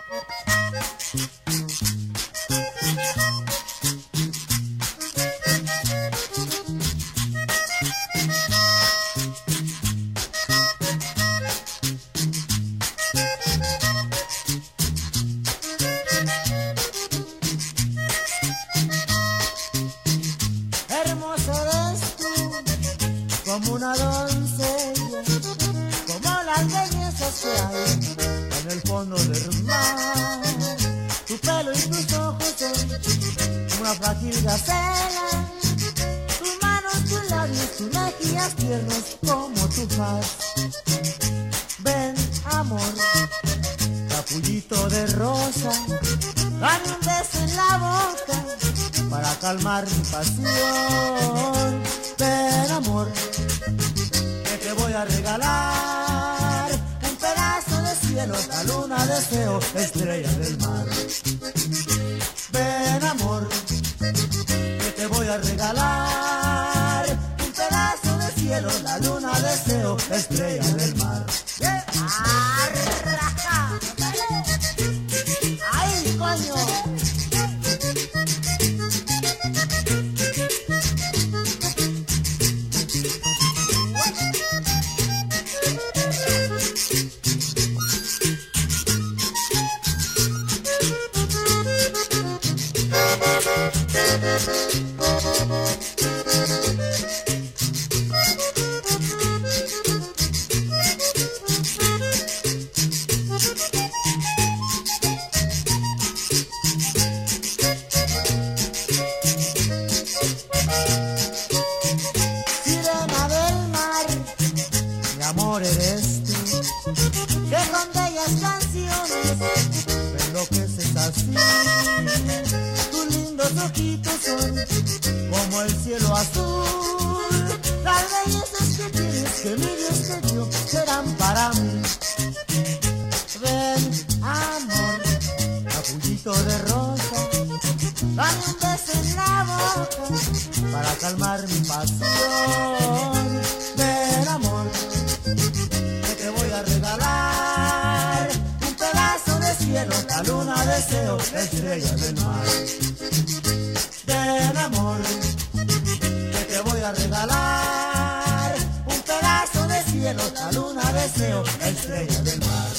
Como una doncella, como las bellezas que hay en el fondo del mar. Tu pelo y tus ojos son una frágil gacela, tus manos, tus labios, tus mejillas tiernos como tu faz. Ven, amor, capullito de rosa, dame un beso en la boca para calmar mi pasión. Ven, amor, que te voy a regalar un pedazo de cielo, la luna, deseo, estrella del mar. Ven, amor, que te voy a regalar un pedazo de cielo, la luna, deseo, estrella del mar. ¡Ay, coño! Sirena del mar, mi amor eres tú, que con bellas canciones me enloqueces así. Tus lindos ojitos son como el cielo azul, las bellezas que tienes, que mi Dios te dio, serán para mí. Ven, amor, capullito de rosa, dame un beso en la boca para calmar mi pasión. Ven, amor, que te voy a regalar un pedazo de cielo, la luna, deseo, estrella del mar. Ven, amor, que te voy a regalar un pedazo de cielo, la luna, deseo, estrella del mar.